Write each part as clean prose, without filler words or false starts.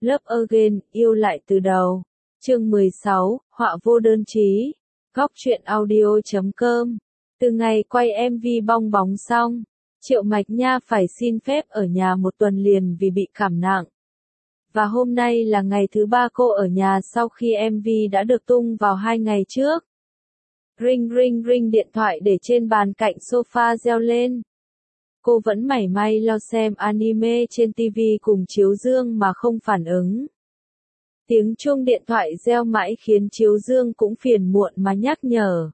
Love Again, yêu lại từ đầu. Chương 16, họa vô đơn chí. Góc truyện audio.com. Từ ngày quay MV bong bóng xong, Triệu Mạch Nha phải xin phép ở nhà một tuần liền vì bị cảm nặng. Và hôm nay là ngày thứ 3 cô ở nhà sau khi MV đã được tung vào 2 ngày trước. Ring ring ring, điện thoại để trên bàn cạnh sofa reo lên. Cô vẫn mải may lo xem anime trên TV cùng Chiếu Dương mà không phản ứng. Tiếng chuông điện thoại reo mãi khiến Chiếu Dương cũng phiền muộn mà nhắc nhở.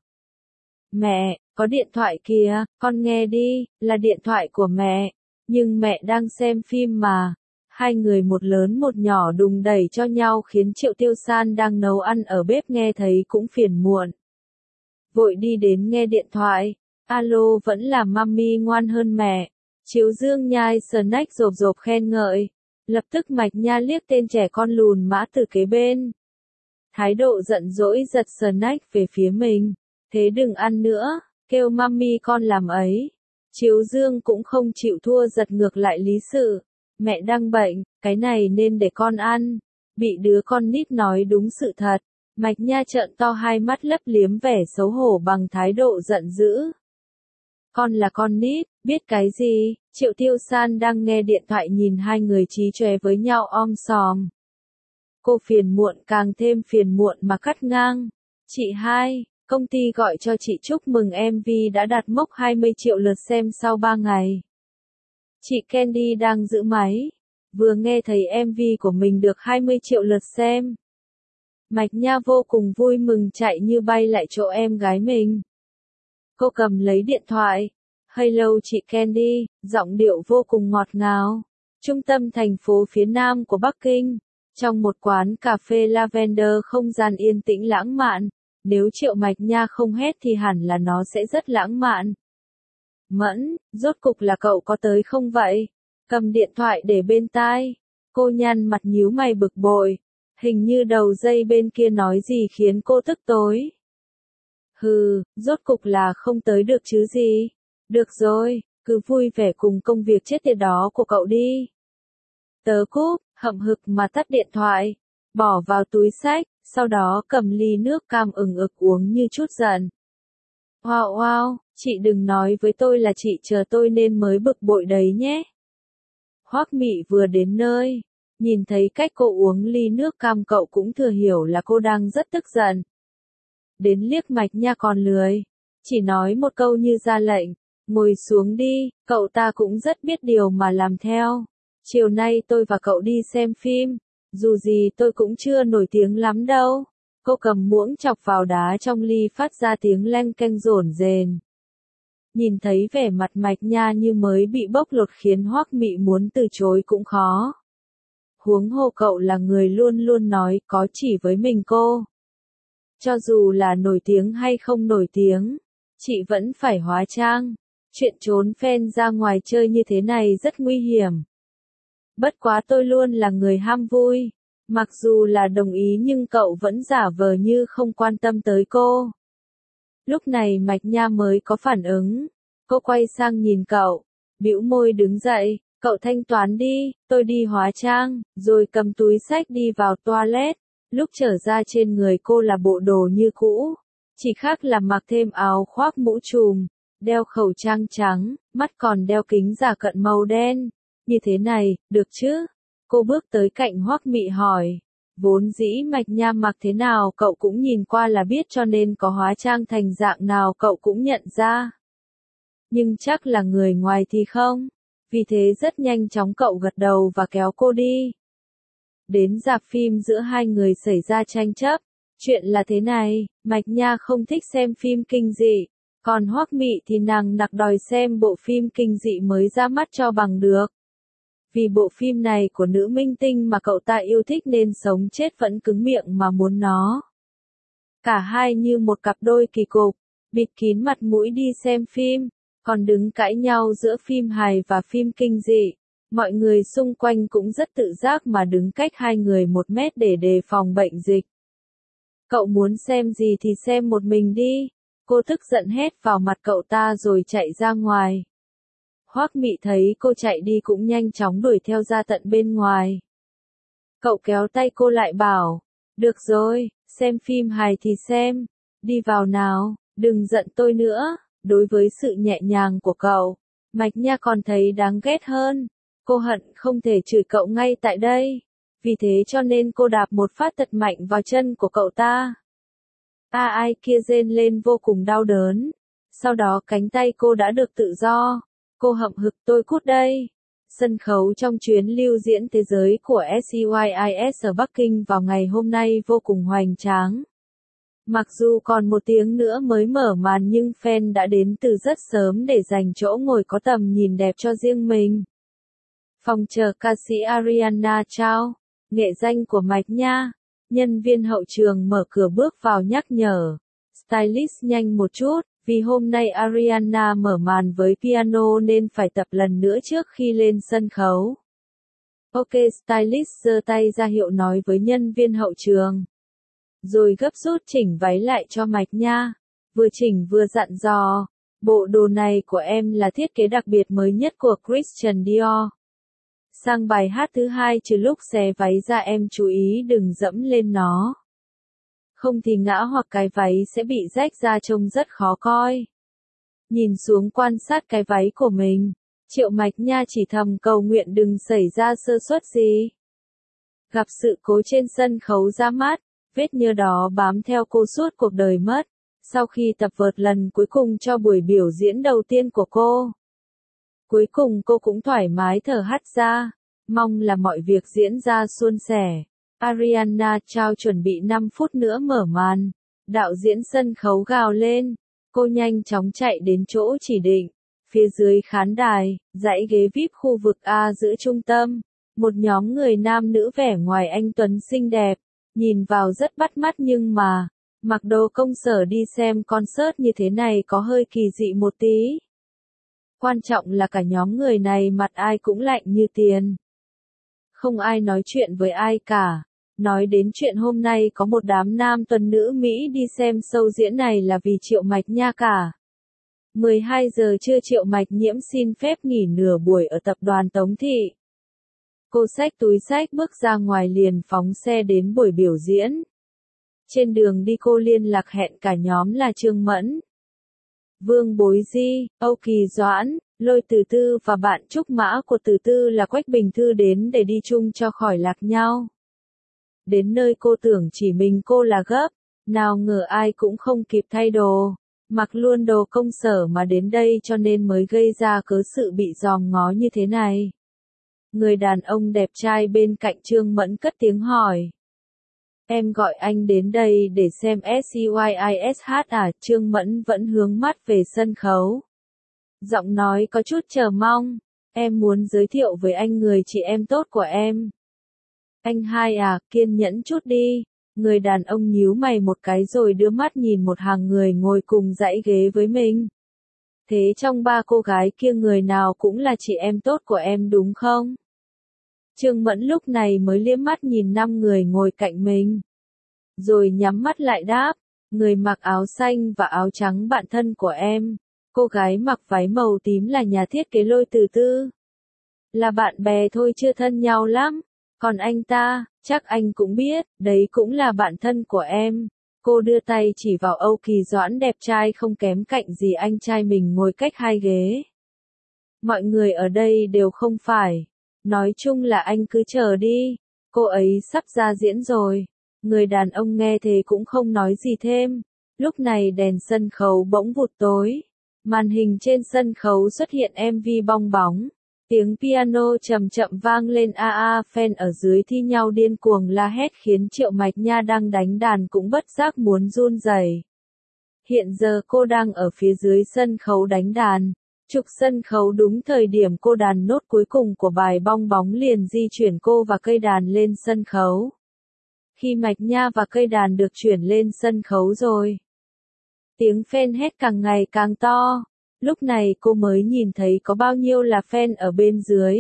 Mẹ, có điện thoại kìa, con nghe đi, là điện thoại của mẹ. Nhưng mẹ đang xem phim mà. Hai người một lớn một nhỏ đùng đẩy cho nhau khiến Triệu Tiêu San đang nấu ăn ở bếp nghe thấy cũng phiền muộn. Vội đi đến nghe điện thoại. Alo, vẫn là mami ngoan hơn mẹ. Chiếu Dương nhai snack rộp rộp khen ngợi. Lập tức Mạch Nha liếc tên trẻ con lùn mã từ kế bên. Thái độ giận dỗi giật snack về phía mình. Thế đừng ăn nữa, kêu mami con làm ấy. Chiếu Dương cũng không chịu thua, giật ngược lại lý sự. Mẹ đang bệnh, cái này nên để con ăn. Bị đứa con nít nói đúng sự thật. Mạch Nha trợn to hai mắt lấp liếm vẻ xấu hổ bằng thái độ giận dữ. Con là con nít, biết cái gì? Triệu Tiêu San đang nghe điện thoại nhìn hai người chí chóe với nhau om sòm. Cô phiền muộn càng thêm phiền muộn mà cắt ngang. Chị hai, công ty gọi cho chị chúc mừng MV đã đạt mốc 20 triệu lượt xem sau 3 ngày. Chị Candy đang giữ máy. Vừa nghe thấy MV của mình được 20 triệu lượt xem. Mạch Nha vô cùng vui mừng chạy như bay lại chỗ em gái mình. Cô cầm lấy điện thoại. Hello chị Candy, giọng điệu vô cùng ngọt ngào. Trung tâm thành phố phía nam của Bắc Kinh. Trong một quán cà phê Lavender, không gian yên tĩnh lãng mạn. Nếu Triệu Mạch Nha không hét thì hẳn là nó sẽ rất lãng mạn. Mẫn, rốt cục là cậu có tới không vậy? Cầm điện thoại để bên tai. Cô nhăn mặt nhíu mày bực bội. Hình như đầu dây bên kia nói gì khiến cô tức tối. Hừ, rốt cục là không tới được chứ gì. Được rồi, cứ vui vẻ cùng công việc chết tiệt đó của cậu đi. Tớ cúp, hậm hực mà tắt điện thoại. Bỏ vào túi xách, sau đó cầm ly nước cam ừng ực uống như chút giận. Wow wow, chị đừng nói với tôi là chị chờ tôi nên mới bực bội đấy nhé. Hoắc Mị vừa đến nơi. Nhìn thấy cách cô uống ly nước cam cậu cũng thừa hiểu là cô đang rất tức giận. Đến liếc Mạch Nha còn lười. Chỉ nói một câu như ra lệnh. Ngồi xuống đi, cậu ta cũng rất biết điều mà làm theo. Chiều nay tôi và cậu đi xem phim. Dù gì tôi cũng chưa nổi tiếng lắm đâu. Cô cầm muỗng chọc vào đá trong ly phát ra tiếng leng keng rồn rền. Nhìn thấy vẻ mặt Mạch Nha như mới bị bóc lột khiến Hoắc Mị muốn từ chối cũng khó. Huống hồ cậu là người luôn luôn nói có chỉ với mình cô. Cho dù là nổi tiếng hay không nổi tiếng, chị vẫn phải hóa trang. Chuyện trốn fan ra ngoài chơi như thế này rất nguy hiểm. Bất quá tôi luôn là người ham vui. Mặc dù là đồng ý nhưng cậu vẫn giả vờ như không quan tâm tới cô. Lúc này Mạch Nha mới có phản ứng. Cô quay sang nhìn cậu, bĩu môi đứng dậy. Cậu thanh toán đi, tôi đi hóa trang, rồi cầm túi xách đi vào toilet. Lúc trở ra trên người cô là bộ đồ như cũ. Chỉ khác là mặc thêm áo khoác mũ trùm, đeo khẩu trang trắng, mắt còn đeo kính giả cận màu đen. Như thế này, được chứ? Cô bước tới cạnh Hoắc Mị hỏi. Vốn dĩ Mạch Nha mặc thế nào cậu cũng nhìn qua là biết, cho nên có hóa trang thành dạng nào cậu cũng nhận ra. Nhưng chắc là người ngoài thì không. Vì thế rất nhanh chóng cậu gật đầu và kéo cô đi. Đến rạp phim giữa hai người xảy ra tranh chấp. Chuyện là thế này, Mạch Nha không thích xem phim kinh dị. Còn Hoắc Mị thì nàng nặc đòi xem bộ phim kinh dị mới ra mắt cho bằng được. Vì bộ phim này của nữ minh tinh mà cậu ta yêu thích nên sống chết vẫn cứng miệng mà muốn nó. Cả hai như một cặp đôi kỳ cục, bịt kín mặt mũi đi xem phim. Còn đứng cãi nhau giữa phim hài và phim kinh dị. Mọi người xung quanh cũng rất tự giác mà đứng cách hai người 1 mét để đề phòng bệnh dịch. Cậu muốn xem gì thì xem một mình đi. Cô tức giận hét vào mặt cậu ta rồi chạy ra ngoài. Hoắc Mị thấy cô chạy đi cũng nhanh chóng đuổi theo ra tận bên ngoài. Cậu kéo tay cô lại bảo, được rồi, xem phim hài thì xem, đi vào nào, đừng giận tôi nữa. Đối với sự nhẹ nhàng của cậu, Mạch Nha còn thấy đáng ghét hơn. Cô hận không thể chửi cậu ngay tại đây. Vì thế cho nên cô đạp một phát thật mạnh vào chân của cậu ta. Ai kia rên lên vô cùng đau đớn. Sau đó cánh tay cô đã được tự do. Cô hậm hực tôi cút đây. Sân khấu trong chuyến lưu diễn thế giới của SCYIS ở Bắc Kinh vào ngày hôm nay vô cùng hoành tráng. Mặc dù còn một tiếng nữa mới mở màn nhưng fan đã đến từ rất sớm để dành chỗ ngồi có tầm nhìn đẹp cho riêng mình. Phòng chờ ca sĩ Ariana Chao, nghệ danh của Mạch Nha, nhân viên hậu trường mở cửa bước vào nhắc nhở. Stylist nhanh một chút, vì hôm nay Ariana mở màn với piano nên phải tập lần nữa trước khi lên sân khấu. Ok, stylist giơ tay ra hiệu nói với nhân viên hậu trường. Rồi gấp rút chỉnh váy lại cho Mạch Nha. Vừa chỉnh vừa dặn dò, bộ đồ này của em là thiết kế đặc biệt mới nhất của Christian Dior. Sang bài hát thứ hai trừ lúc xé váy ra em chú ý đừng dẫm lên nó. Không thì ngã hoặc cái váy sẽ bị rách ra trông rất khó coi. Nhìn xuống quan sát cái váy của mình, Triệu Mạch Nha chỉ thầm cầu nguyện đừng xảy ra sơ suất gì. Gặp sự cố trên sân khấu ra mắt, vết nhơ đó bám theo cô suốt cuộc đời mất. Sau khi tập vợt lần cuối cùng cho buổi biểu diễn đầu tiên của cô. Cuối cùng cô cũng thoải mái thở hắt ra, mong là mọi việc diễn ra suôn sẻ. Ariana Chao chuẩn bị 5 phút nữa mở màn. Đạo diễn sân khấu gào lên. Cô nhanh chóng chạy đến chỗ chỉ định. Phía dưới khán đài, dãy ghế VIP khu vực A giữa trung tâm. Một nhóm người nam nữ vẻ ngoài anh tuấn xinh đẹp. Nhìn vào rất bắt mắt nhưng mà, mặc đồ công sở đi xem concert như thế này có hơi kỳ dị một tí. Quan trọng là cả nhóm người này mặt ai cũng lạnh như tiền. Không ai nói chuyện với ai cả. Nói đến chuyện hôm nay có một đám nam tuần nữ Mỹ đi xem show diễn này là vì Triệu Mạch Nha cả. 12 giờ trưa Triệu Mạch Nhiễm xin phép nghỉ nửa buổi ở tập đoàn Tống Thị. Cô xách túi xách bước ra ngoài liền phóng xe đến buổi biểu diễn. Trên đường đi cô liên lạc hẹn cả nhóm là Trương Mẫn, Vương Bối Di, Âu Kỳ Doãn, Lôi Từ Tư và bạn trúc mã của Từ Tư là Quách Bình Thư đến để đi chung cho khỏi lạc nhau. Đến nơi cô tưởng chỉ mình cô là gấp, nào ngờ ai cũng không kịp thay đồ, mặc luôn đồ công sở mà đến đây cho nên mới gây ra cớ sự bị dòm ngó như thế này. Người đàn ông đẹp trai bên cạnh Trương Mẫn cất tiếng hỏi. Em gọi anh đến đây để xem SCYIS hát à? Trương Mẫn vẫn hướng mắt về sân khấu. Giọng nói có chút chờ mong. Em muốn giới thiệu với anh người chị em tốt của em. Anh hai à, kiên nhẫn chút đi. Người đàn ông nhíu mày một cái rồi đưa mắt nhìn một hàng người ngồi cùng dãy ghế với mình. Thế trong ba cô gái kia người nào cũng là chị em tốt của em đúng không? Trương Mẫn lúc này mới liếc mắt nhìn 5 người ngồi cạnh mình. Rồi nhắm mắt lại đáp, người mặc áo xanh và áo trắng bạn thân của em. Cô gái mặc váy màu tím là nhà thiết kế Lôi Từ Tư. Là bạn bè thôi chưa thân nhau lắm. Còn anh ta, chắc anh cũng biết, đấy cũng là bạn thân của em. Cô đưa tay chỉ vào Âu Kỳ Doãn đẹp trai không kém cạnh gì anh trai mình ngồi cách 2 ghế. Mọi người ở đây đều không phải. Nói chung là anh cứ chờ đi. Cô ấy sắp ra diễn rồi. Người đàn ông nghe thế cũng không nói gì thêm. Lúc này đèn sân khấu bỗng vụt tối. Màn hình trên sân khấu xuất hiện MV bong bóng. Tiếng piano chậm chậm vang lên fan ở dưới thi nhau điên cuồng la hét khiến Triệu Mạch Nha đang đánh đàn cũng bất giác muốn run rẩy. Hiện giờ cô đang ở phía dưới sân khấu đánh đàn. Trục sân khấu đúng thời điểm cô đàn nốt cuối cùng của bài bong bóng liền di chuyển cô và cây đàn lên sân khấu. Khi Mạch Nha và cây đàn được chuyển lên sân khấu rồi. Tiếng fan hét càng ngày càng to. Lúc này cô mới nhìn thấy có bao nhiêu là fan ở bên dưới.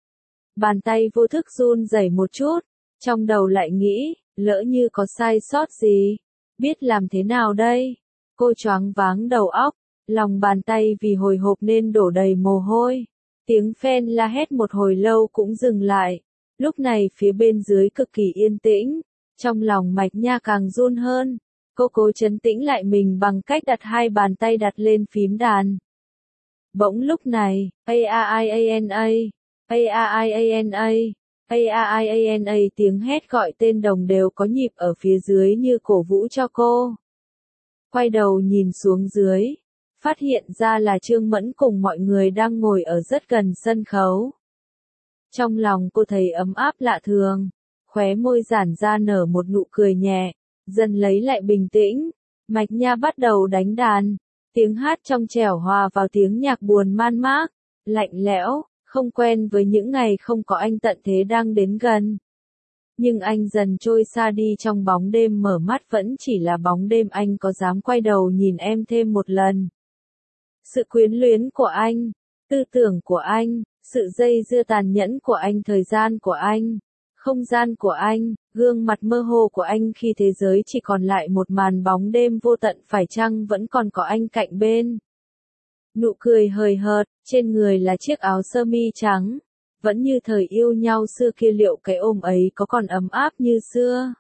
Bàn tay vô thức run rẩy một chút. Trong đầu lại nghĩ, lỡ như có sai sót gì. Biết làm thế nào đây? Cô choáng váng đầu óc. Lòng bàn tay vì hồi hộp nên đổ đầy mồ hôi. Tiếng fan la hét một hồi lâu cũng dừng lại. Lúc này phía bên dưới cực kỳ yên tĩnh, trong lòng Mạch Nha càng run hơn. Cô cố trấn tĩnh lại mình bằng cách đặt hai bàn tay đặt lên phím đàn. Bỗng lúc này, A-I-A-N-A, A-I-A-N-A, A-I-A-N-A tiếng hét gọi tên đồng đều có nhịp ở phía dưới như cổ vũ cho cô. Quay đầu nhìn xuống dưới, phát hiện ra là Trương Mẫn cùng mọi người đang ngồi ở rất gần sân khấu. Trong lòng cô thấy ấm áp lạ thường, khóe môi giãn ra nở một nụ cười nhẹ, dần lấy lại bình tĩnh. Mạch Nha bắt đầu đánh đàn, tiếng hát trong trẻo hòa vào tiếng nhạc buồn man mác, lạnh lẽo, không quen với những ngày không có anh tận thế đang đến gần. Nhưng anh dần trôi xa đi trong bóng đêm, mở mắt vẫn chỉ là bóng đêm. Anh có dám quay đầu nhìn em thêm một lần? Sự quyến luyến của anh, tư tưởng của anh, sự dây dưa tàn nhẫn của anh, thời gian của anh, không gian của anh, gương mặt mơ hồ của anh khi thế giới chỉ còn lại một màn bóng đêm vô tận, phải chăng vẫn còn có anh cạnh bên? Nụ cười hời hợt, trên người là chiếc áo sơ mi trắng, vẫn như thời yêu nhau xưa kia. Liệu cái ôm ấy có còn ấm áp như xưa?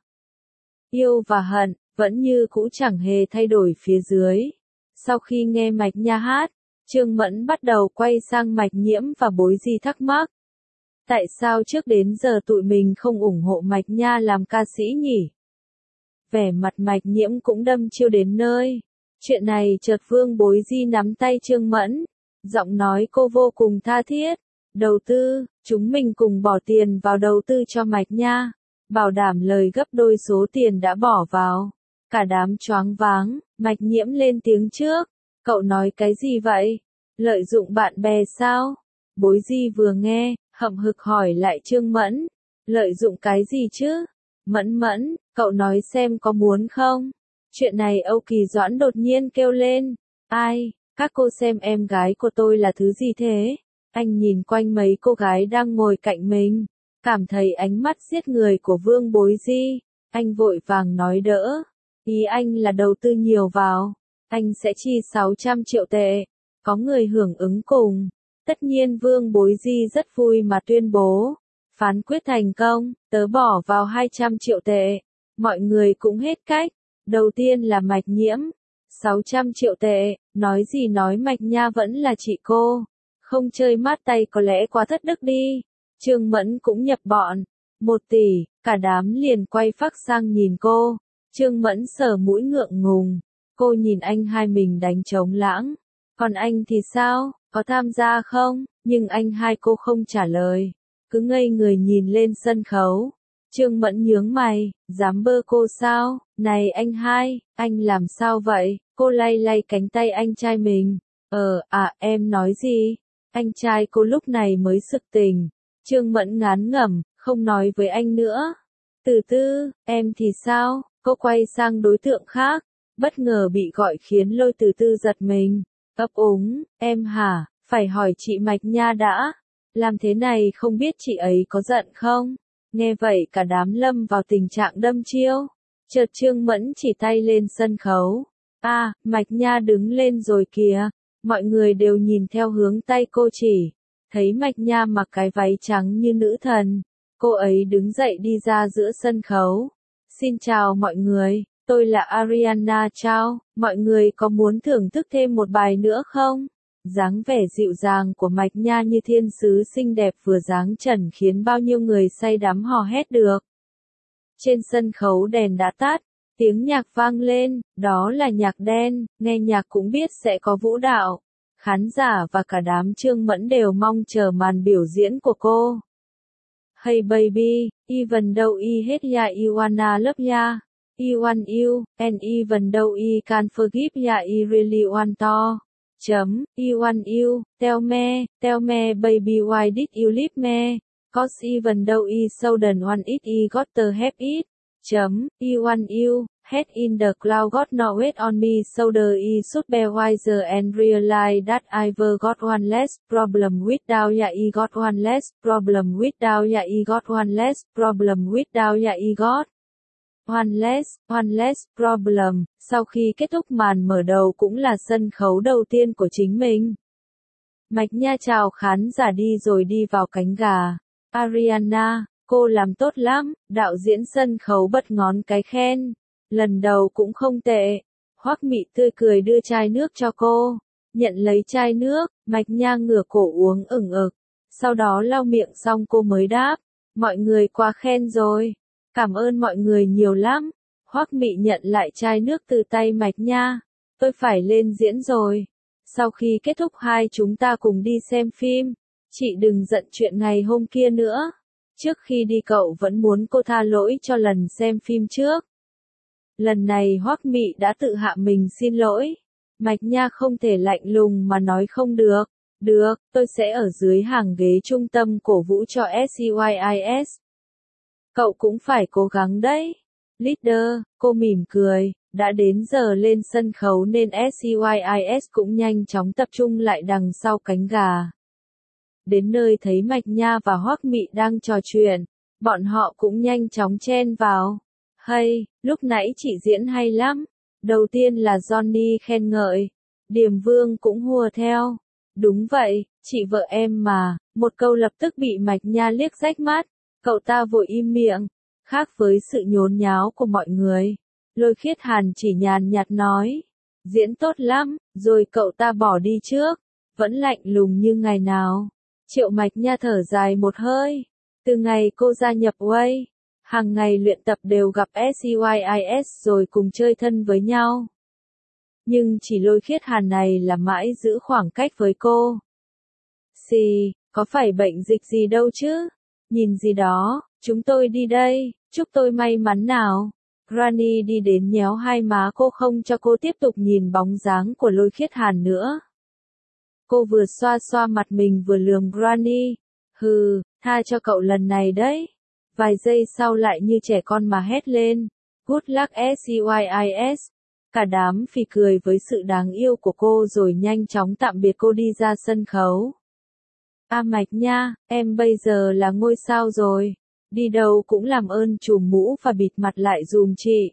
Yêu và hận, vẫn như cũ chẳng hề thay đổi phía dưới. Sau khi nghe Mạch Nha hát, Trương Mẫn bắt đầu quay sang Mạch Nhiễm và Bối Di thắc mắc. Tại sao trước đến giờ tụi mình không ủng hộ Mạch Nha làm ca sĩ nhỉ? Vẻ mặt Mạch Nhiễm cũng đâm chiêu đến nơi. Chuyện này chợt Vương Bối Di nắm tay Trương Mẫn, giọng nói cô vô cùng tha thiết. Đầu tư, chúng mình cùng bỏ tiền vào đầu tư cho Mạch Nha, bảo đảm lời gấp đôi số tiền đã bỏ vào. Cả đám choáng váng, Mạch Nhiễm lên tiếng trước. Cậu nói cái gì vậy? Lợi dụng bạn bè sao? Bối Di vừa nghe, hậm hực hỏi lại Trương Mẫn. Lợi dụng cái gì chứ? Mẫn, cậu nói xem có muốn không? Chuyện này Âu Kỳ Doãn đột nhiên kêu lên. Ai, các cô xem em gái của tôi là thứ gì thế? Anh nhìn quanh mấy cô gái đang ngồi cạnh mình, cảm thấy ánh mắt giết người của Vương Bối Di. Anh vội vàng nói đỡ. Ý anh là đầu tư nhiều vào. Anh sẽ chi 600 triệu tệ. Có người hưởng ứng cùng. Tất nhiên Vương Bối Di rất vui mà tuyên bố. Phán quyết thành công, tớ bỏ vào 200 triệu tệ. Mọi người cũng hết cách. Đầu tiên là Mạch Nhiễm. 600 triệu tệ, nói gì nói Mạch Nha vẫn là chị cô. Không chơi mát tay có lẽ quá thất đức đi. Trương Mẫn cũng nhập bọn. 1 tỷ, cả đám liền quay phác sang nhìn cô. Trương Mẫn sờ mũi ngượng ngùng. Cô nhìn anh hai mình đánh trống lãng. Còn anh thì sao, có tham gia không? Nhưng anh hai cô không trả lời. Cứ ngây người nhìn lên sân khấu. Trương Mẫn nhướng mày, dám bơ cô sao? Này anh hai, anh làm sao vậy? Cô lay lay cánh tay anh trai mình. Em nói gì? Anh trai cô lúc này mới sực tỉnh. Trương Mẫn ngán ngẩm, không nói với anh nữa. Từ Tư, em thì sao? Cô quay sang đối tượng khác. Bất ngờ bị gọi khiến Lôi Từ Tư giật mình. Ấp úng, em hả? Phải hỏi chị Mạch Nha đã. Làm thế này không biết chị ấy có giận không? Nghe vậy cả đám lâm vào tình trạng đâm chiêu. Chợt Trương Mẫn chỉ tay lên sân khấu. Mạch Nha đứng lên rồi kìa. Mọi người đều nhìn theo hướng tay cô chỉ. Thấy Mạch Nha mặc cái váy trắng như nữ thần. Cô ấy đứng dậy đi ra giữa sân khấu. Xin chào mọi người, tôi là Ariana Chao. Mọi người có muốn thưởng thức thêm một bài nữa không? Dáng vẻ dịu dàng của Mạch Nha như thiên sứ xinh đẹp vừa dáng trần khiến bao nhiêu người say đắm hò hét được. Trên sân khấu đèn đã tắt, tiếng nhạc vang lên, đó là nhạc đen, nghe nhạc cũng biết sẽ có vũ đạo. Khán giả và cả đám Trương Mẫn đều mong chờ màn biểu diễn của cô. Hey baby, even though I hate ya I wanna love ya. I want you, and even though I can't forgive ya I really want to. I want you, tell me baby why did you leave me? Cause even though I so don't want it I got to have it. I want you, head in the cloud got no weight on me so I should be wiser and realize that I've got one less problem without ya I got one less problem without ya I got one less problem without ya I got one less problem. Sau khi kết thúc màn mở đầu cũng là sân khấu đầu tiên của chính mình. Mạch Nha chào khán giả đi rồi đi vào cánh gà. Ariana, Cô làm tốt lắm, đạo diễn sân khấu bật ngón cái khen. Lần đầu cũng không tệ. Hoắc Mị tươi cười đưa chai nước cho cô. Nhận lấy chai nước, Mạch Nha ngửa cổ uống ửng ực. Sau đó lau miệng xong cô mới đáp. Mọi người quá khen rồi. Cảm ơn mọi người nhiều lắm. Hoắc Mị nhận lại chai nước từ tay Mạch Nha. Tôi phải lên diễn rồi. Sau khi kết thúc hai chúng ta cùng đi xem phim. Chị đừng giận chuyện ngày hôm kia nữa. Trước khi đi cậu vẫn muốn cô tha lỗi cho lần xem phim trước. Lần này Hoắc Mị đã tự hạ mình xin lỗi. Mạch Nha không thể lạnh lùng mà nói không được. Được, tôi sẽ ở dưới hàng ghế trung tâm cổ vũ cho SCYIS. Cậu cũng phải cố gắng đấy. Leader, cô mỉm cười, đã đến giờ lên sân khấu nên SCYIS cũng nhanh chóng tập trung lại đằng sau cánh gà. Đến nơi thấy Mạch Nha và Hoắc Mị đang trò chuyện, bọn họ cũng nhanh chóng chen vào. Hay, lúc nãy chị diễn hay lắm. Đầu tiên là Johnny khen ngợi. Điềm Vương cũng hùa theo. Đúng vậy, chị vợ em mà. Một câu lập tức bị Mạch Nha liếc rách mắt. Cậu ta vội im miệng. Khác với sự nhốn nháo của mọi người, Lôi Khiết Hàn chỉ nhàn nhạt nói. Diễn tốt lắm, rồi cậu ta bỏ đi trước. Vẫn lạnh lùng như ngày nào. Triệu Mạch Nha thở dài một hơi. Từ ngày cô gia nhập Way, hàng ngày luyện tập đều gặp SCYIS rồi cùng chơi thân với nhau. Nhưng chỉ Lôi Khiết Hàn này là mãi giữ khoảng cách với cô. Xì, có phải bệnh dịch gì đâu chứ? Nhìn gì đó, chúng tôi đi đây, chúc tôi may mắn nào. Granny đi đến nhéo hai má cô không cho cô tiếp tục nhìn bóng dáng của Lôi Khiết Hàn nữa. Cô vừa xoa xoa mặt mình vừa lườm Granny. Hừ, tha cho cậu lần này đấy. Vài giây sau lại như trẻ con mà hét lên. Good luck SCYIS. Cả đám phì cười với sự đáng yêu của cô rồi nhanh chóng tạm biệt cô đi ra sân khấu. Mạch Nha, em bây giờ là ngôi sao rồi. Đi đâu cũng làm ơn trùm mũ và bịt mặt lại dùm chị.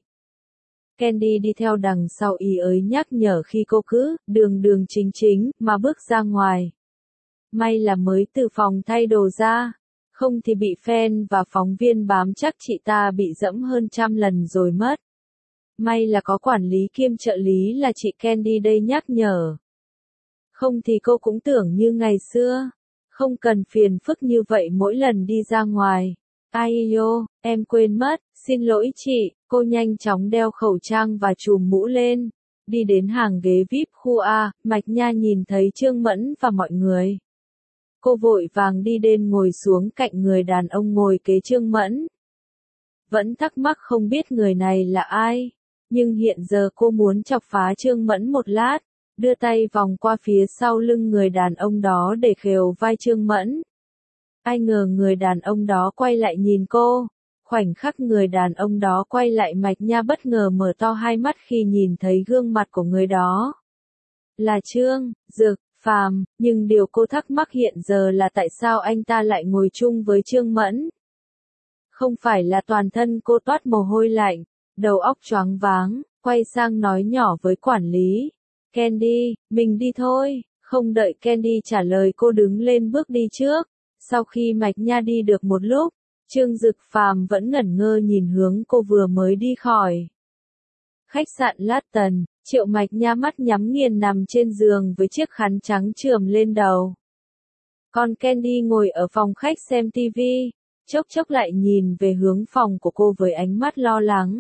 Candy đi theo đằng sau ý ới nhắc nhở khi cô cứ đường chính chính mà bước ra ngoài. May là mới từ phòng thay đồ ra. Không thì bị fan và phóng viên bám chắc chị ta bị dẫm hơn 100 lần rồi mất. May là có quản lý kiêm trợ lý là chị Candy đây nhắc nhở. Không thì cô cũng tưởng như ngày xưa. Không cần phiền phức như vậy mỗi lần đi ra ngoài. Ai yo, em quên mất, xin lỗi chị. Cô nhanh chóng đeo khẩu trang và trùm mũ lên. Đi đến hàng ghế VIP khu A, Mạch Nha nhìn thấy Trương Mẫn và mọi người. Cô vội vàng đi đến ngồi xuống cạnh người đàn ông ngồi kế Trương Mẫn. Vẫn thắc mắc không biết người này là ai. Nhưng hiện giờ cô muốn chọc phá Trương Mẫn một lát. Đưa tay vòng qua phía sau lưng người đàn ông đó để khều vai Trương Mẫn. Ai ngờ người đàn ông đó quay lại nhìn cô. Khoảnh khắc người đàn ông đó quay lại Mạch Nha bất ngờ mở to hai mắt khi nhìn thấy gương mặt của người đó. Là Trương Dực Phàm, nhưng điều cô thắc mắc hiện giờ là tại sao anh ta lại ngồi chung với Trương Mẫn. Không phải là toàn thân cô toát mồ hôi lạnh, đầu óc choáng váng, quay sang nói nhỏ với quản lý. Candy, mình đi thôi. Không đợi Candy trả lời cô đứng lên bước đi trước. Sau khi Mạch Nha đi được một lúc, Trương Dực Phàm vẫn ngẩn ngơ nhìn hướng cô vừa mới đi khỏi. Khách sạn Latton, Triệu Mạch Nha mắt nhắm nghiền nằm trên giường với chiếc khăn trắng chườm lên đầu. Còn Candy ngồi ở phòng khách xem TV, chốc chốc lại nhìn về hướng phòng của cô với ánh mắt lo lắng.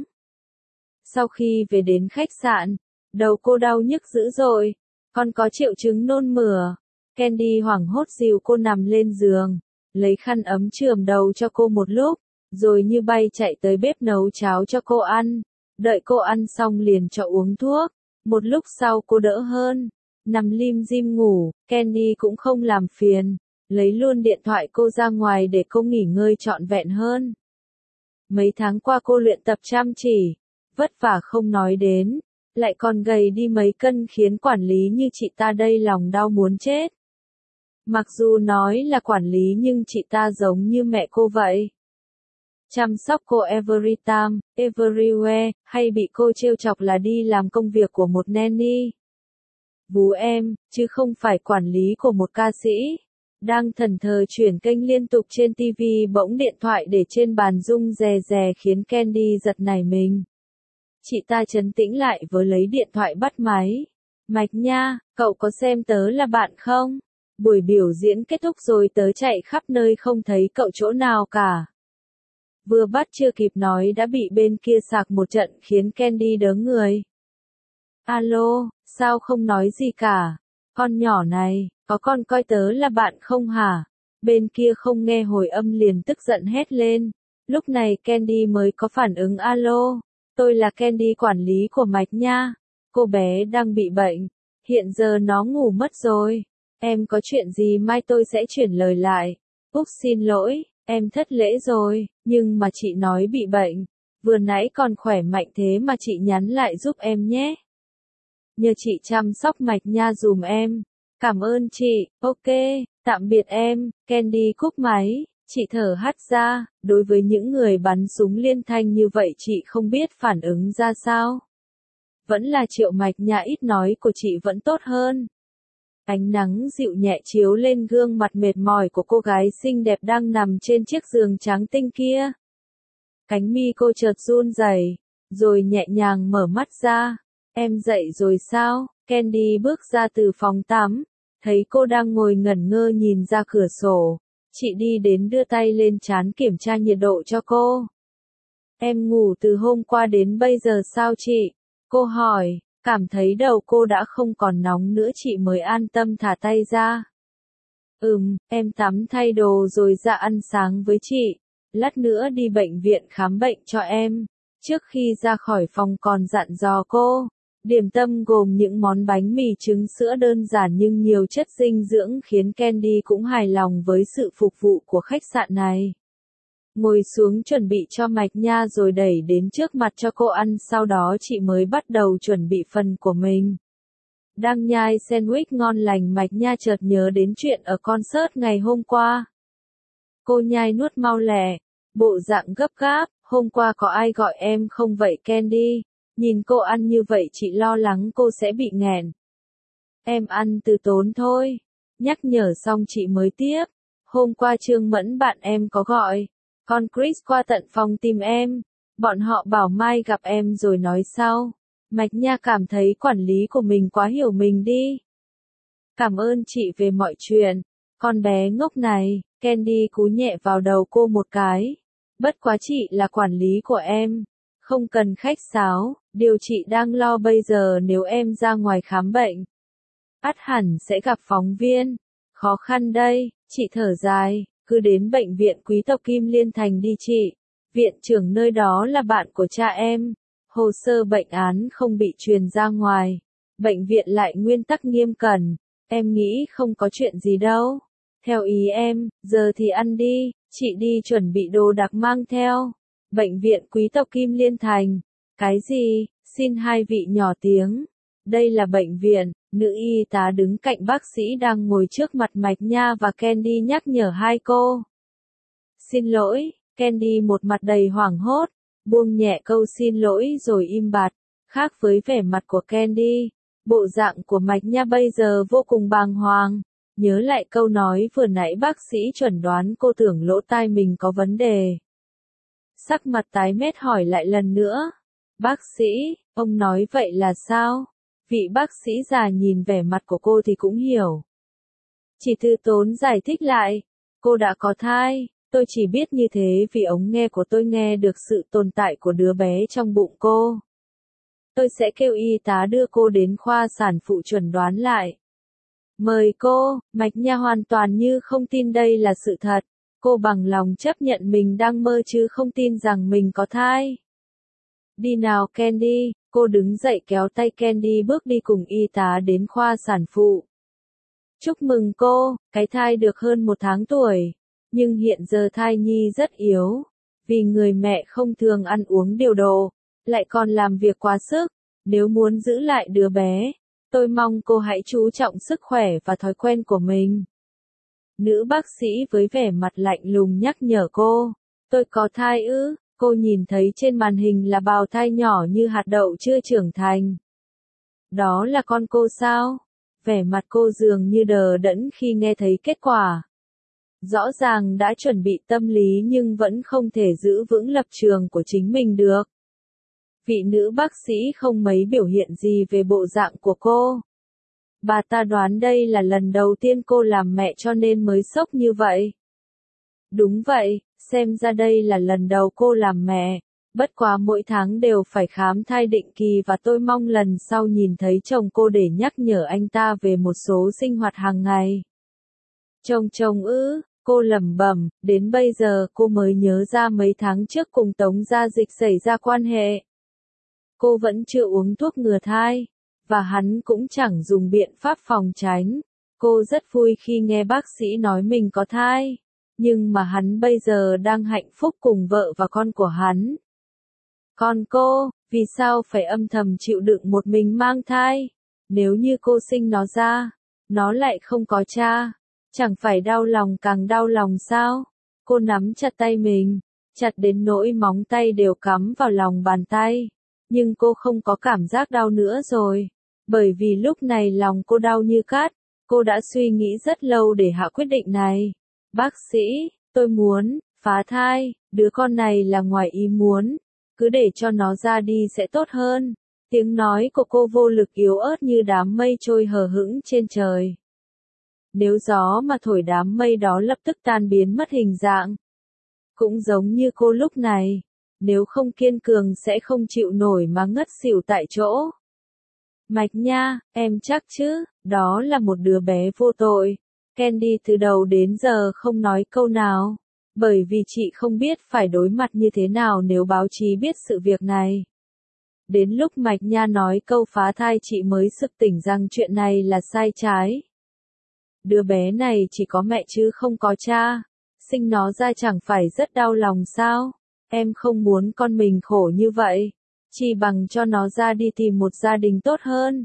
Sau khi về đến khách sạn, đầu cô đau nhức dữ dội, còn có triệu chứng nôn mửa. Candy hoảng hốt dìu cô nằm lên giường, lấy khăn ấm chườm đầu cho cô một lúc, rồi như bay chạy tới bếp nấu cháo cho cô ăn. Đợi cô ăn xong liền cho uống thuốc. Một lúc sau cô đỡ hơn, nằm lim dim ngủ. Candy cũng không làm phiền, lấy luôn điện thoại cô ra ngoài để cô nghỉ ngơi trọn vẹn hơn. Mấy tháng qua cô luyện tập chăm chỉ, vất vả không nói đến, lại còn gầy đi mấy cân khiến quản lý như chị ta đây lòng đau muốn chết. Mặc dù nói là quản lý nhưng chị ta giống như mẹ cô vậy. Chăm sóc cô every time, everywhere, hay bị cô trêu chọc là đi làm công việc của một nanny. Vú em, chứ không phải quản lý của một ca sĩ. Đang thẫn thờ chuyển kênh liên tục trên TV bỗng điện thoại để trên bàn rung rè rè khiến Candy giật nảy mình. Chị ta trấn tĩnh lại với lấy điện thoại bắt máy. Mạch Nha, cậu có xem tớ là bạn không? Buổi biểu diễn kết thúc rồi tớ chạy khắp nơi không thấy cậu chỗ nào cả. Vừa bắt chưa kịp nói đã bị bên kia sạc một trận khiến Candy đớ người. Alo, sao không nói gì cả? Con nhỏ này, có con coi tớ là bạn không hả? Bên kia không nghe hồi âm liền tức giận hét lên. Lúc này Candy mới có phản ứng alo. Tôi là Candy quản lý của Mạch Nha. Cô bé đang bị bệnh. Hiện giờ nó ngủ mất rồi. Em có chuyện gì mai tôi sẽ chuyển lời lại. Úc xin lỗi, em thất lễ rồi, nhưng mà chị nói bị bệnh. Vừa nãy còn khỏe mạnh thế mà chị nhắn lại giúp em nhé. Nhờ chị chăm sóc Mạch Nha dùm em. Cảm ơn chị, ok, tạm biệt em. Candy cúp máy, chị thở hắt ra, đối với những người bắn súng liên thanh như vậy chị không biết phản ứng ra sao. Vẫn là Triệu Mạch Nha ít nói của chị vẫn tốt hơn. Ánh nắng dịu nhẹ chiếu lên gương mặt mệt mỏi của cô gái xinh đẹp đang nằm trên chiếc giường trắng tinh kia. Cánh mi cô chợt run rẩy, rồi nhẹ nhàng mở mắt ra. Em dậy rồi sao? Candy bước ra từ phòng tắm, thấy cô đang ngồi ngẩn ngơ nhìn ra cửa sổ. Chị đi đến đưa tay lên trán kiểm tra nhiệt độ cho cô. Em ngủ từ hôm qua đến bây giờ sao chị? Cô hỏi, cảm thấy đầu cô đã không còn nóng nữa chị mới an tâm thả tay ra. Em tắm thay đồ rồi ra ăn sáng với chị. Lát nữa đi bệnh viện khám bệnh cho em. Trước khi ra khỏi phòng còn dặn dò cô. Điểm tâm gồm những món bánh mì trứng sữa đơn giản nhưng nhiều chất dinh dưỡng khiến Candy cũng hài lòng với sự phục vụ của khách sạn này. Ngồi xuống chuẩn bị cho Mạch Nha rồi đẩy đến trước mặt cho cô ăn, sau đó chị mới bắt đầu chuẩn bị phần của mình. Đang nhai sandwich ngon lành Mạch Nha chợt nhớ đến chuyện ở concert ngày hôm qua. Cô nhai nuốt mau lẹ, bộ dạng gấp gáp, hôm qua có ai gọi em không vậy Candy? Nhìn cô ăn như vậy chị lo lắng cô sẽ bị nghẹn. Em ăn từ tốn thôi. Nhắc nhở xong chị mới tiếp. Hôm qua Trương Mẫn bạn em có gọi. Con Chris qua tận phòng tìm em. Bọn họ bảo mai gặp em rồi nói sau. Mạch Nha cảm thấy quản lý của mình quá hiểu mình đi. Cảm ơn chị về mọi chuyện. Con bé ngốc này, Candy cú nhẹ vào đầu cô một cái. Bất quá chị là quản lý của em. Không cần khách sáo, điều chị đang lo bây giờ nếu em ra ngoài khám bệnh. Ắt hẳn sẽ gặp phóng viên. Khó khăn đây, chị thở dài, cứ đến bệnh viện quý tộc Kim Liên Thành đi chị. Viện trưởng nơi đó là bạn của cha em. Hồ sơ bệnh án không bị truyền ra ngoài. Bệnh viện lại nguyên tắc nghiêm cẩn. Em nghĩ không có chuyện gì đâu. Theo ý em, giờ thì ăn đi, chị đi chuẩn bị đồ đạc mang theo. Bệnh viện quý tộc Kim Liên Thành. Cái gì? Xin hai vị nhỏ tiếng. Đây là bệnh viện. Nữ y tá đứng cạnh bác sĩ đang ngồi trước mặt Mạch Nha và Candy nhắc nhở hai cô. Xin lỗi, Candy một mặt đầy hoảng hốt, buông nhẹ câu xin lỗi rồi im bặt. Khác với vẻ mặt của Candy, bộ dạng của Mạch Nha bây giờ vô cùng bàng hoàng. Nhớ lại câu nói vừa nãy bác sĩ chuẩn đoán cô tưởng lỗ tai mình có vấn đề. Sắc mặt tái mét hỏi lại lần nữa. Bác sĩ, ông nói vậy là sao? Vị bác sĩ già nhìn vẻ mặt của cô thì cũng hiểu. Chỉ từ tốn giải thích lại. Cô đã có thai, tôi chỉ biết như thế vì ống nghe của tôi nghe được sự tồn tại của đứa bé trong bụng cô. Tôi sẽ kêu y tá đưa cô đến khoa sản phụ chuẩn đoán lại. Mời cô, Mạch Nha hoàn toàn như không tin đây là sự thật. Cô bằng lòng chấp nhận mình đang mơ chứ không tin rằng mình có thai. Đi nào Candy, cô đứng dậy kéo tay Candy bước đi cùng y tá đến khoa sản phụ. Chúc mừng cô, cái thai được hơn 1 tháng tuổi. Nhưng hiện giờ thai nhi rất yếu. Vì người mẹ không thường ăn uống điều độ, lại còn làm việc quá sức. Nếu muốn giữ lại đứa bé, tôi mong cô hãy chú trọng sức khỏe và thói quen của mình. Nữ bác sĩ với vẻ mặt lạnh lùng nhắc nhở cô. Tôi có thai ư? Cô nhìn thấy trên màn hình là bào thai nhỏ như hạt đậu chưa trưởng thành. Đó là con cô sao? Vẻ mặt cô dường như đờ đẫn khi nghe thấy kết quả. Rõ ràng đã chuẩn bị tâm lý nhưng vẫn không thể giữ vững lập trường của chính mình được. Vị nữ bác sĩ không mấy biểu hiện gì về bộ dạng của cô. Bà ta đoán đây là lần đầu tiên cô làm mẹ cho nên mới sốc như vậy. Đúng vậy, xem ra đây là lần đầu cô làm mẹ. Bất quá mỗi tháng đều phải khám thai định kỳ và tôi mong lần sau nhìn thấy chồng cô để nhắc nhở anh ta về một số sinh hoạt hàng ngày. Chồng ư, cô lẩm bẩm, đến bây giờ cô mới nhớ ra mấy tháng trước cùng Tống Gia Dịch xảy ra quan hệ. Cô vẫn chưa uống thuốc ngừa thai, và hắn cũng chẳng dùng biện pháp phòng tránh. Cô rất vui khi nghe bác sĩ nói mình có thai, nhưng mà hắn bây giờ đang hạnh phúc cùng vợ và con của hắn. Còn cô, vì sao phải âm thầm chịu đựng một mình mang thai? Nếu như cô sinh nó ra, nó lại không có cha, chẳng phải đau lòng càng đau lòng sao? Cô nắm chặt tay mình, chặt đến nỗi móng tay đều cắm vào lòng bàn tay. Nhưng cô không có cảm giác đau nữa rồi, bởi vì lúc này lòng cô đau như cát. Cô đã suy nghĩ rất lâu để hạ quyết định này. Bác sĩ, tôi muốn phá thai, đứa con này là ngoài ý muốn, cứ để cho nó ra đi sẽ tốt hơn. Tiếng nói của cô vô lực yếu ớt như đám mây trôi hờ hững trên trời. Nếu gió mà thổi đám mây đó lập tức tan biến mất hình dạng. Cũng giống như cô lúc này, nếu không kiên cường sẽ không chịu nổi mà ngất xỉu tại chỗ. Mạch Nha, em chắc chứ, đó là một đứa bé vô tội. Candy từ đầu đến giờ không nói câu nào, bởi vì chị không biết phải đối mặt như thế nào nếu báo chí biết sự việc này. Đến lúc Mạch Nha nói câu phá thai chị mới sực tỉnh rằng chuyện này là sai trái. Đứa bé này chỉ có mẹ chứ không có cha, sinh nó ra chẳng phải rất đau lòng sao? Em không muốn con mình khổ như vậy, chỉ bằng cho nó ra đi tìm một gia đình tốt hơn.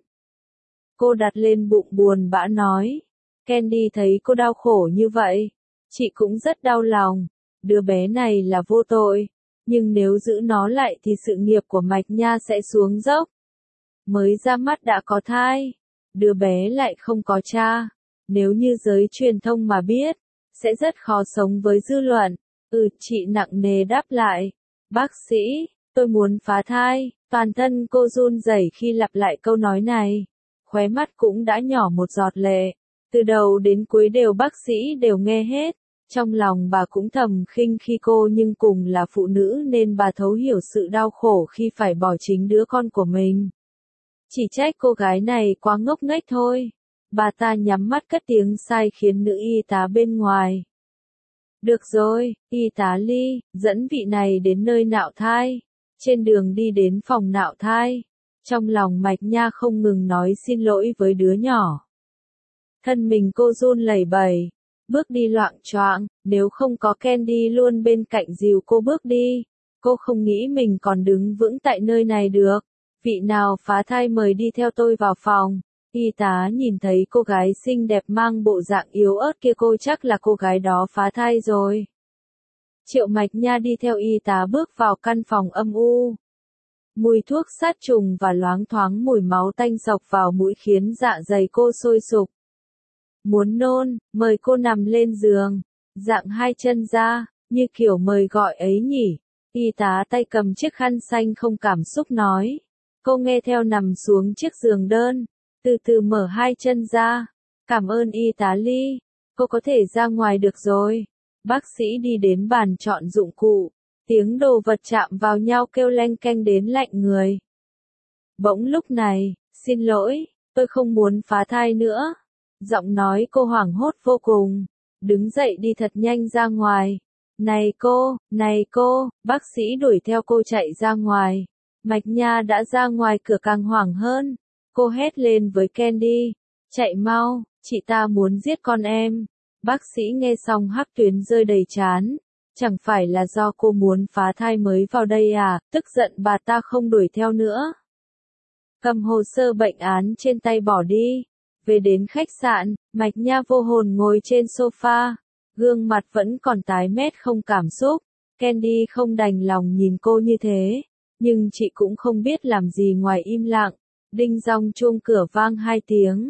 Cô đặt lên bụng buồn bã nói. Candy thấy cô đau khổ như vậy, chị cũng rất đau lòng. Đứa bé này là vô tội, nhưng nếu giữ nó lại thì sự nghiệp của Mạch Nha sẽ xuống dốc. Mới ra mắt đã có thai, đứa bé lại không có cha. Nếu như giới truyền thông mà biết, sẽ rất khó sống với dư luận. Chị nặng nề đáp lại. Bác sĩ, tôi muốn phá thai. Toàn thân cô run rẩy khi lặp lại câu nói này. Khóe mắt cũng đã nhỏ một giọt lệ. Từ đầu đến cuối bác sĩ đều nghe hết. Trong lòng bà cũng thầm khinh khi cô nhưng cùng là phụ nữ nên bà thấu hiểu sự đau khổ khi phải bỏ chính đứa con của mình. Chỉ trách cô gái này quá ngốc nghếch thôi. Bà ta nhắm mắt cất tiếng sai khiến nữ y tá bên ngoài. Được rồi, y tá Ly, dẫn vị này đến nơi nạo thai. Trên đường đi đến phòng nạo thai, trong lòng Mạch Nha không ngừng nói xin lỗi với đứa nhỏ. Thân mình cô run lẩy bẩy, bước đi loạng choạng, nếu không có Candy luôn bên cạnh dìu cô bước đi, cô không nghĩ mình còn đứng vững tại nơi này được. Vị nào phá thai mời đi theo tôi vào phòng. Y tá nhìn thấy cô gái xinh đẹp mang bộ dạng yếu ớt kia cô chắc là cô gái đó phá thai rồi. Triệu Mạch Nha đi theo y tá bước vào căn phòng âm u. Mùi thuốc sát trùng và loáng thoáng mùi máu tanh xộc vào mũi khiến dạ dày cô sôi sục. Muốn nôn, mời cô nằm lên giường, dạng hai chân ra, như kiểu mời gọi ấy nhỉ. Y tá tay cầm chiếc khăn xanh không cảm xúc nói. Cô nghe theo nằm xuống chiếc giường đơn, từ từ mở hai chân ra. Cảm ơn y tá Ly, cô có thể ra ngoài được rồi. Bác sĩ đi đến bàn chọn dụng cụ, tiếng đồ vật chạm vào nhau kêu leng keng đến lạnh người. Bỗng lúc này, xin lỗi, tôi không muốn phá thai nữa. Giọng nói cô hoảng hốt vô cùng, đứng dậy đi thật nhanh ra ngoài. Này cô, bác sĩ đuổi theo cô chạy ra ngoài. Mạch Nha đã ra ngoài cửa càng hoảng hơn. Cô hét lên với Candy, chạy mau, chị ta muốn giết con em. Bác sĩ nghe xong hắc tuyến rơi đầy trán. Chẳng phải là do cô muốn phá thai mới vào đây à, tức giận bà ta không đuổi theo nữa. Cầm hồ sơ bệnh án trên tay bỏ đi. Về đến khách sạn, Mạch Nha vô hồn ngồi trên sofa. Gương mặt vẫn còn tái mét không cảm xúc. Candy không đành lòng nhìn cô như thế. Nhưng chị cũng không biết làm gì ngoài im lặng. Đinh dong chuông cửa vang 2 tiếng.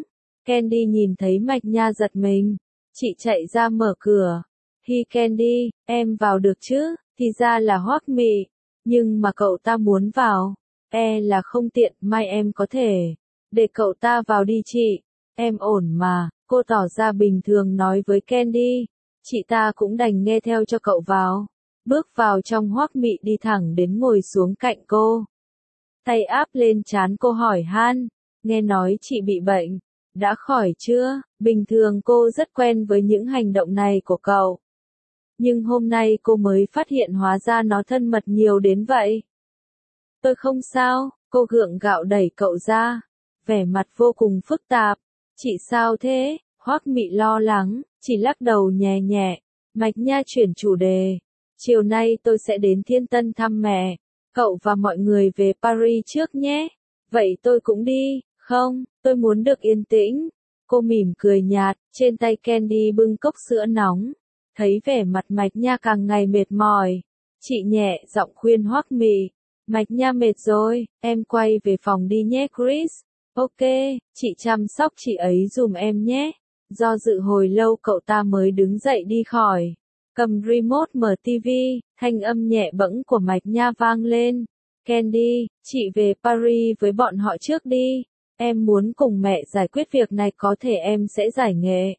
Candy nhìn thấy Mạch Nha giật mình. Chị chạy ra mở cửa. Hi Candy, em vào được chứ? Thì ra là Hoắc Mị. Nhưng mà cậu ta muốn vào. Là không tiện, mai em có thể. Để cậu ta vào đi chị. Em ổn mà, cô tỏ ra bình thường nói với Candy. Chị ta cũng đành nghe theo cho cậu vào. Bước vào trong, Hoắc Mị đi thẳng đến ngồi xuống cạnh cô. Tay áp lên trán cô hỏi han. Nghe nói chị bị bệnh. Đã khỏi chưa? Bình thường cô rất quen với những hành động này của cậu. Nhưng hôm nay cô mới phát hiện hóa ra nó thân mật nhiều đến vậy. Tôi không sao, cô gượng gạo đẩy cậu ra. Vẻ mặt vô cùng phức tạp. Chị sao thế? Hoắc Mị lo lắng, chỉ lắc đầu nhẹ nhẹ. Mạch Nha chuyển chủ đề. Chiều nay tôi sẽ đến Thiên Tân thăm mẹ. Cậu và mọi người về Paris trước nhé. Vậy tôi cũng đi. Không, tôi muốn được yên tĩnh. Cô mỉm cười nhạt, trên tay Candy bưng cốc sữa nóng. Thấy vẻ mặt Mạch Nha càng ngày mệt mỏi. Chị nhẹ giọng khuyên Hoắc Mị. Mạch Nha mệt rồi, em quay về phòng đi nhé Chris. Ok, chị chăm sóc chị ấy dùm em nhé. Do dự hồi lâu cậu ta mới đứng dậy đi khỏi. Cầm remote mở TV, thanh âm nhẹ bẫng của Mạch Nha vang lên. Candy, chị về Paris với bọn họ trước đi. Em muốn cùng mẹ giải quyết việc này, có thể em sẽ giải nghệ.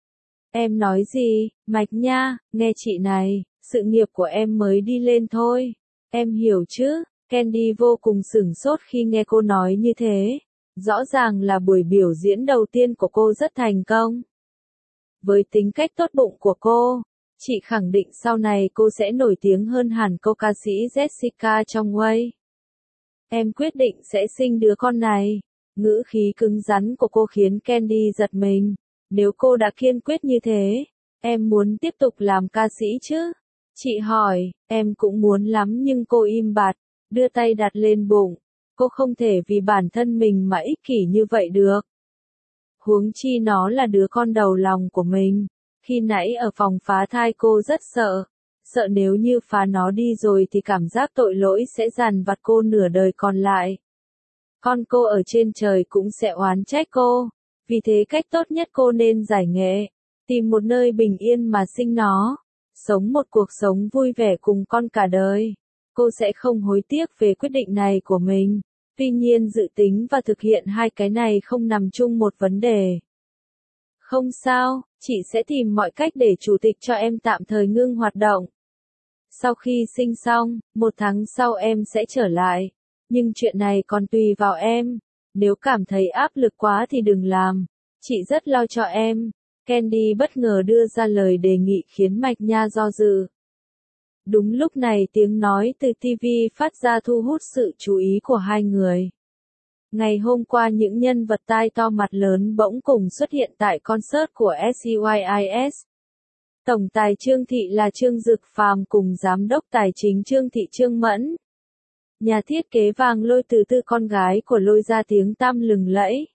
Em nói gì, Mạch Nha, nghe chị này, sự nghiệp của em mới đi lên thôi. Em hiểu chứ? Candy vô cùng sửng sốt khi nghe cô nói như thế. Rõ ràng là buổi biểu diễn đầu tiên của cô rất thành công. Với tính cách tốt bụng của cô, chị khẳng định sau này cô sẽ nổi tiếng hơn hẳn cô ca sĩ Jessica trong Way. Em quyết định sẽ sinh đứa con này. Ngữ khí cứng rắn của cô khiến Candy giật mình. Nếu cô đã kiên quyết như thế, em muốn tiếp tục làm ca sĩ chứ? Chị hỏi, em cũng muốn lắm nhưng cô im bặt, đưa tay đặt lên bụng. Cô không thể vì bản thân mình mà ích kỷ như vậy được. Huống chi nó là đứa con đầu lòng của mình. Khi nãy ở phòng phá thai cô rất sợ. Sợ nếu như phá nó đi rồi thì cảm giác tội lỗi sẽ dằn vặt cô nửa đời còn lại. Con cô ở trên trời cũng sẽ oán trách cô. Vì thế cách tốt nhất cô nên giải nghệ. Tìm một nơi bình yên mà sinh nó. Sống một cuộc sống vui vẻ cùng con cả đời. Cô sẽ không hối tiếc về quyết định này của mình. Tuy nhiên dự tính và thực hiện hai cái này không nằm chung một vấn đề. Không sao, chị sẽ tìm mọi cách để chủ tịch cho em tạm thời ngưng hoạt động. Sau khi sinh xong, 1 tháng sau em sẽ trở lại. Nhưng chuyện này còn tùy vào em. Nếu cảm thấy áp lực quá thì đừng làm. Chị rất lo cho em. Candy bất ngờ đưa ra lời đề nghị khiến Mạch Nha do dự. Đúng lúc này tiếng nói từ TV phát ra thu hút sự chú ý của hai người. Ngày hôm qua những nhân vật tai to mặt lớn bỗng cùng xuất hiện tại concert của SCYIS. Tổng tài Trương Thị là Trương Dực Phàm cùng Giám đốc Tài chính Trương Thị Trương Mẫn. Nhà thiết kế Vàng Lôi từ Tư con gái của Lôi ra tiếng tăm lừng lẫy.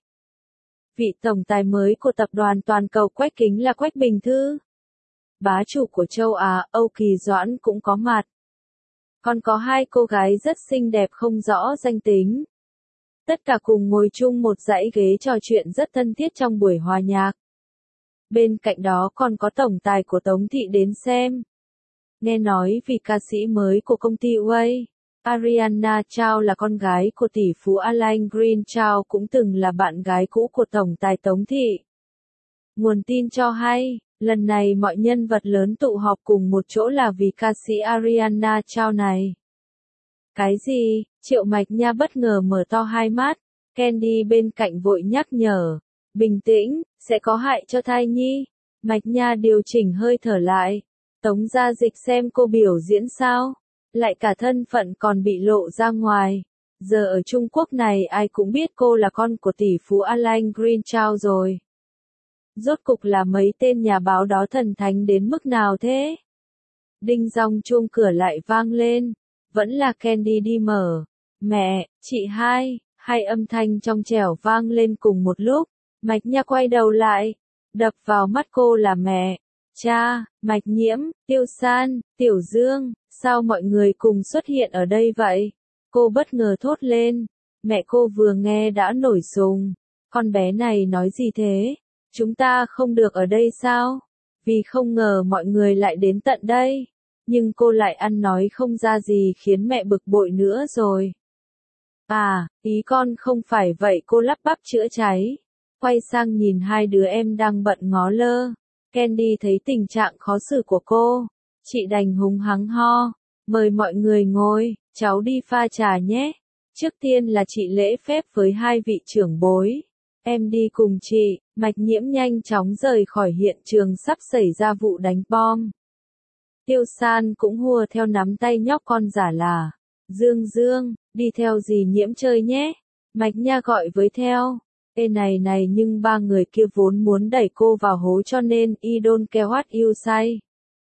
Vị tổng tài mới của tập đoàn toàn cầu Quách Kính là Quách Bình Thư. Bá chủ của châu Á, Âu Kỳ Doãn cũng có mặt. Còn có 2 cô gái rất xinh đẹp không rõ danh tính. Tất cả cùng ngồi chung một dãy ghế trò chuyện rất thân thiết trong buổi hòa nhạc. Bên cạnh đó còn có tổng tài của Tống Thị đến xem. Nghe nói vị ca sĩ mới của công ty Way, Ariana Chao là con gái của tỷ phú Alain Green Chao cũng từng là bạn gái cũ của tổng tài Tống Thị. Nguồn tin cho hay, lần này mọi nhân vật lớn tụ họp cùng một chỗ là vì ca sĩ Ariana Chao này. Cái gì? Triệu Mạch Nha bất ngờ mở to hai mắt. Candy bên cạnh vội nhắc nhở. Bình tĩnh, sẽ có hại cho thai nhi. Mạch Nha điều chỉnh hơi thở lại. Tống Gia Dịch xem cô biểu diễn sao? Lại cả thân phận còn bị lộ ra ngoài. Giờ ở Trung Quốc này ai cũng biết cô là con của tỷ phú Alain Green Chao rồi. Rốt cục là mấy tên nhà báo đó thần thánh đến mức nào thế? Đinh dong chuông cửa lại vang lên. Vẫn là Candy đi mở. Mẹ, chị hai âm thanh trong trẻo vang lên cùng một lúc. Mạch Nha quay đầu lại. Đập vào mắt cô là mẹ, cha, Mạch Nhiễm, Tiêu San, Tiểu Dương. Sao mọi người cùng xuất hiện ở đây vậy? Cô bất ngờ thốt lên. Mẹ cô vừa nghe đã nổi sùng. Con bé này nói gì thế? Chúng ta không được ở đây sao? Vì không ngờ mọi người lại đến tận đây. Nhưng cô lại ăn nói không ra gì khiến mẹ bực bội nữa rồi. À, ý con không phải vậy, cô lắp bắp chữa cháy. Quay sang nhìn hai đứa em đang bận ngó lơ. Candy thấy tình trạng khó xử của cô. Chị đành húng hắng ho. Mời mọi người ngồi, cháu đi pha trà nhé. Trước tiên là chị lễ phép với hai vị trưởng bối. Em đi cùng chị. Mạch Nhiễm nhanh chóng rời khỏi hiện trường sắp xảy ra vụ đánh bom. Tiêu San cũng hùa theo nắm tay nhóc con giả là. Dương Dương, đi theo dì Nhiễm chơi nhé. Mạch Nha gọi với theo. Ê này nhưng ba người kia vốn muốn đẩy cô vào hố cho nên y đôn keo hoát yêu say.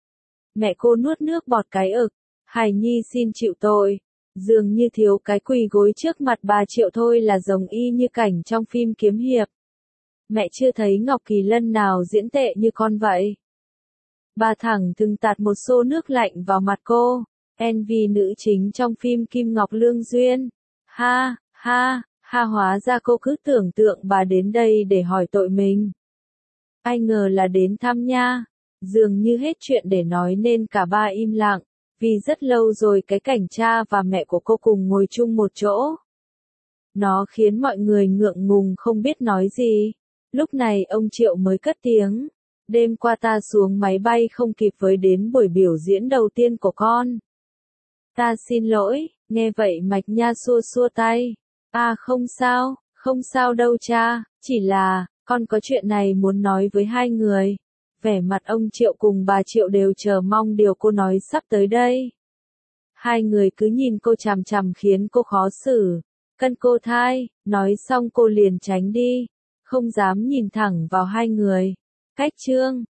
Mẹ cô nuốt nước bọt cái ực. Hải Nhi xin chịu tội. Dường như thiếu cái quỳ gối trước mặt bà Triệu thôi là giống y như cảnh trong phim kiếm hiệp. Mẹ chưa thấy Ngọc Kỳ Lân nào diễn tệ như con vậy. Bà thẳng thừng tạt một xô nước lạnh vào mặt cô. NV nữ chính trong phim Kim Ngọc Lương Duyên. Ha, ha, ha, hóa ra cô cứ tưởng tượng bà đến đây để hỏi tội mình. Ai ngờ là đến thăm nha. Dường như hết chuyện để nói nên cả ba im lặng. Vì rất lâu rồi cái cảnh cha và mẹ của cô cùng ngồi chung một chỗ. Nó khiến mọi người ngượng ngùng không biết nói gì. Lúc này ông Triệu mới cất tiếng. Đêm qua ta xuống máy bay không kịp với đến buổi biểu diễn đầu tiên của con. Ta xin lỗi, nghe vậy Mạch Nha xua xua tay. À không sao đâu cha, chỉ là, con có chuyện này muốn nói với hai người. Vẻ mặt ông Triệu cùng bà Triệu đều chờ mong điều cô nói sắp tới đây. Hai người cứ nhìn cô chằm chằm khiến cô khó xử. Cân cô thai, nói xong cô liền tránh đi. Không dám nhìn thẳng vào hai người. Cách chương